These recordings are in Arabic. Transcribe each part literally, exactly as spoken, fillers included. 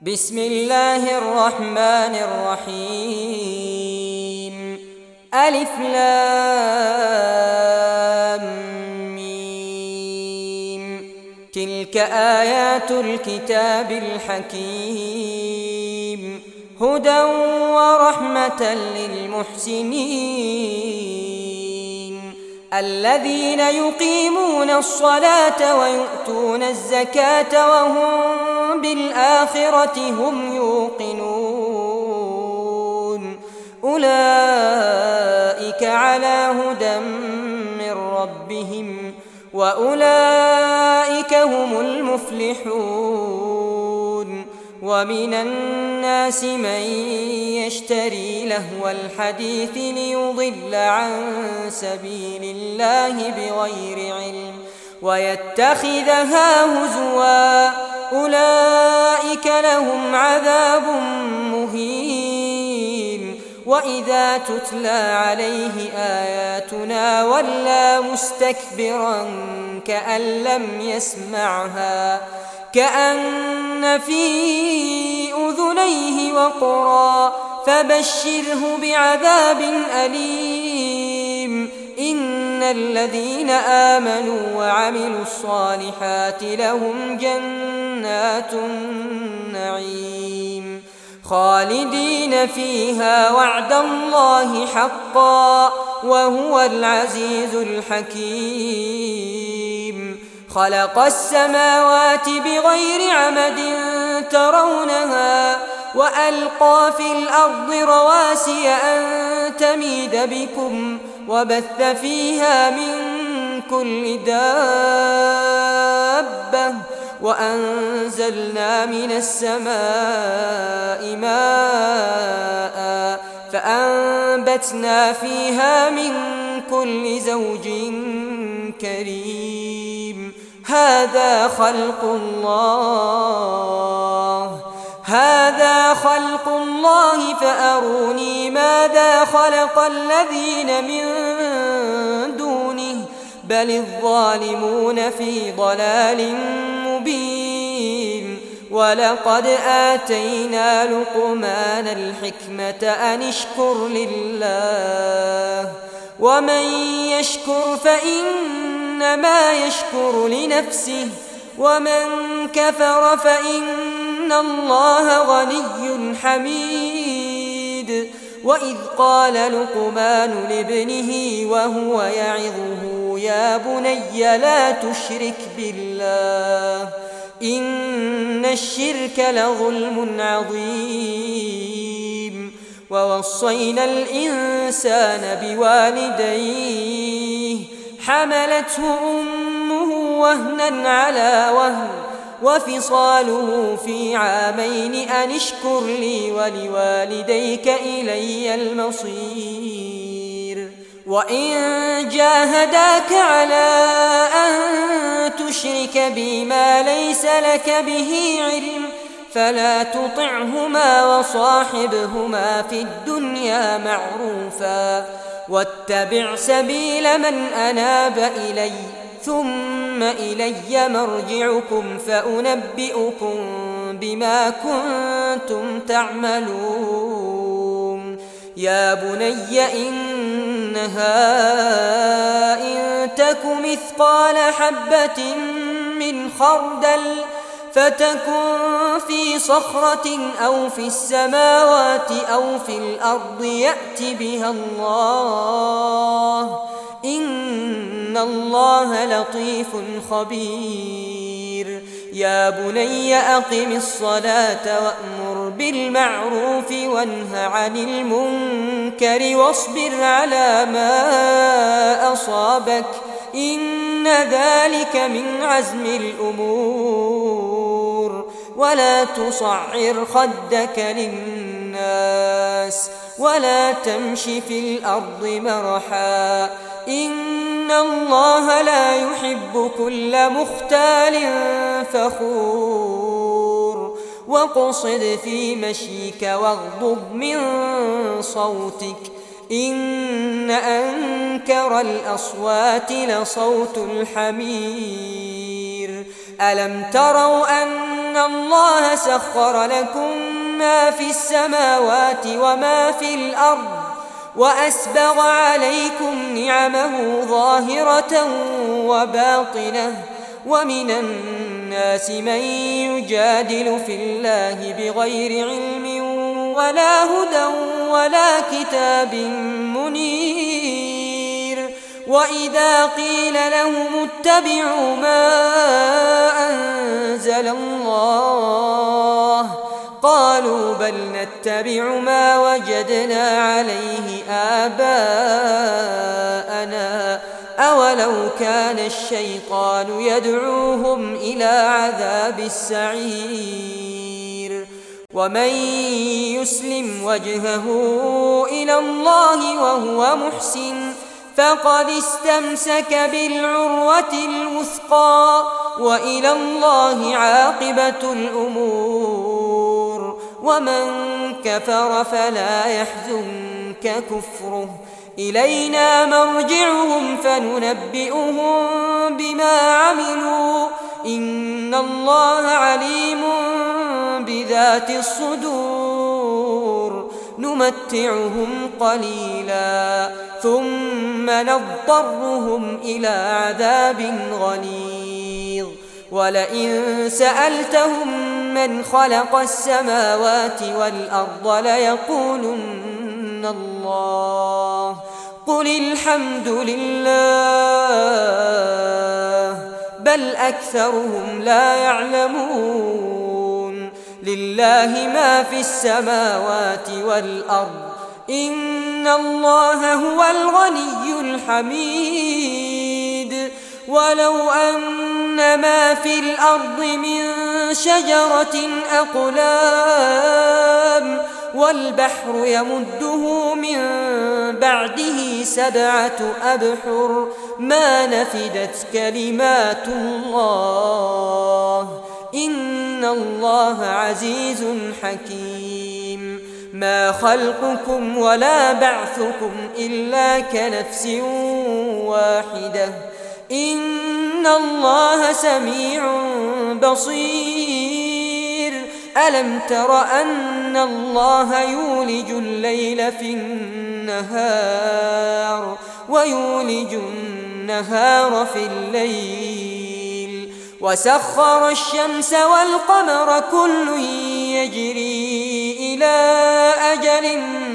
بسم الله الرحمن الرحيم. ألف لام ميم. تلك آيات الكتاب الحكيم، هدى ورحمة للمحسنين الذين يقيمون الصلاة ويؤتون الزكاة وهم بالآخرة هم يوقنون. أولئك على هدى من ربهم وأولئك هم المفلحون. ومن الناس من يشتري لهو الحديث ليضل عن سبيل الله بغير علم ويتخذها هزوا، أولئك لهم عذاب مهين. وإذا تتلى عليه آياتنا ولى مستكبرا كأن لم يسمعها، كأن في أذنيه وقرا، فبشره بعذاب أليم. إن الذين آمنوا وعملوا الصالحات لهم جنات النعيم خالدين فيها وعد الله حقا وهو العزيز الحكيم. خلق السماوات بغير عمد ترونها وألقى في الأرض رواسي أن تميد بكم وبث فيها من كل دابة وأنزلنا من السماء ماء فأنبتنا فيها من كل زوج كريم. هذا خلق الله هذا خلق الله فأروني ماذا خلق الذين من دونه بل الظالمون في ضلال مبين. ولقد آتينا لقمان الحكمة أن اشكر لله ومن يشكر فإنما يشكر لنفسه ومن كفر فإن الله غني حميد. وإذ قال لقمان لابنه وهو يعظه يا بني لا تشرك بالله إن الشرك لظلم عظيم. ووصينا الإنسان بوالديه حملته أمه وهنا على وهن وفصاله في عامين أن اشكر لي ولوالديك إلي المصير. وإن جاهداك على أن تشرك بي ما ليس لك به علم فلا تطعهما وصاحبهما في الدنيا معروفا واتبع سبيل من أناب إلي ثم إلي مرجعكم فأنبئكم بما كنتم تعملون. يا بني إنها إن تك مثقال حبة من خردل فتكن في صخرة أو في السماوات أو في الأرض يأت بها الله إن الله لطيف خبير. يا بني أقم الصلاة وأمر بالمعروف وانه عن المنكر واصبر على ما أصابك إن ذلك من عزم الأمور. ولا تصعر خدك للناس ولا تمش في الأرض مرحا إن الله لا يحب كل مختال فخور. واقصد في مشيك واغضض من صوتك إن أنكر الأصوات لصوت الحمير. ألم تروا أن أن الله سخر لكم ما في السماوات وما في الأرض وأسبغ عليكم نعمه ظاهرة وباطنة ومن الناس من يجادل في الله بغير علم ولا هدى ولا كتاب منير وإذا قيل لهم اتبعوا ما أنزل الله قالوا بل نتبع ما وجدنا عليه آباءنا أولو كان الشيطان يدعوهم إلى عذاب السعير ومن يسلم وجهه إلى الله وهو محسن فقد استمسك بالعروة الوثقى وإلى الله عاقبة الأمور ومن كفر فلا يحزنك كفره إلينا مرجعهم فننبئهم بما عملوا إن الله عليم بذات الصدور نمتعهم قليلا ثم نضطرهم إلى عذاب غليظ ولئن سألتهم من خلق السماوات والأرض ليقولن الله قل الحمد لله بل أكثرهم لا يعلمون لله ما في السماوات والأرض إن الله هو الغني الحميد ولو أن ما في الأرض من شجرة أقلام والبحر يمده من بعده سبعة أبحر ما نفدت كلمات الله إن الله عزيز حكيم ما خلقكم ولا بعثكم إلا كنفس واحدة إن الله سميع بصير ألم تر أن الله يولج الليل في النهار ويولج النهار في الليل وسخر الشمس والقمر كل يجري إلى أجل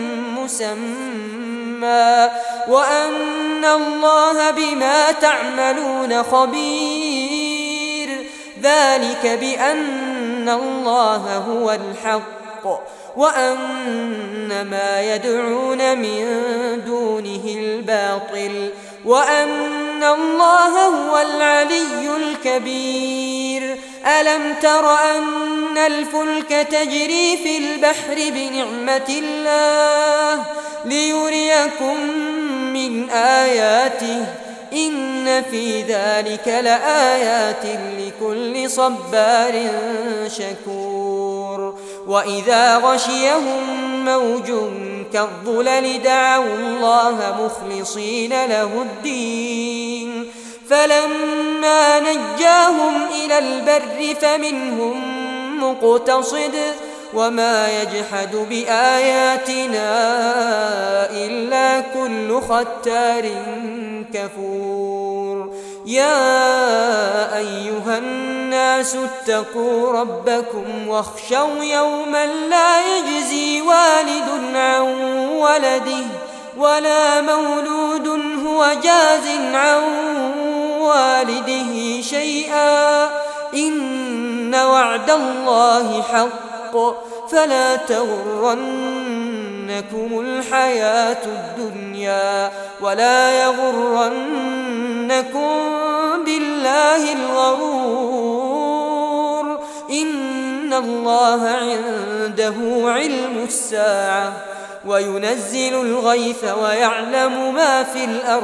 مسمى وأن الله بما تعملون خبير ذلك بأن الله هو الحق وأن ما يدعون من دونه الباطل وأن الله هو العلي الكبير ألم تر أن الفلك تجري في البحر بنعمة الله ليريكم من آياته إن في ذلك لآيات لكل صبار شكور وإذا غشيهم موج كالظلل دعوا الله مخلصين له الدين فلما نجاهم إلى البر فمنهم مقتصد وما يجحد بآياتنا إلا كل ختار كفور يا أيها الناس اتقوا ربكم واخشوا يوما لا يجزي والد عن ولده ولا مولود هو جاز عن والده شيئا إن وعد الله حق فلا تغرنكم الحياة الدنيا ولا يغرنكم بالله الغرور إن الله عنده علم الساعة وينزل الغيث ويعلم ما في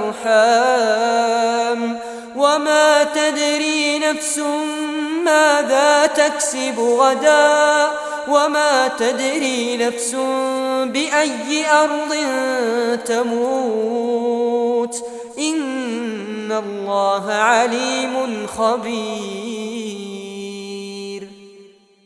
الأرحام وما تدري نفس ماذا تكسب غدا وما تدري نفس بأي أرض تموت إن الله عليم خبير.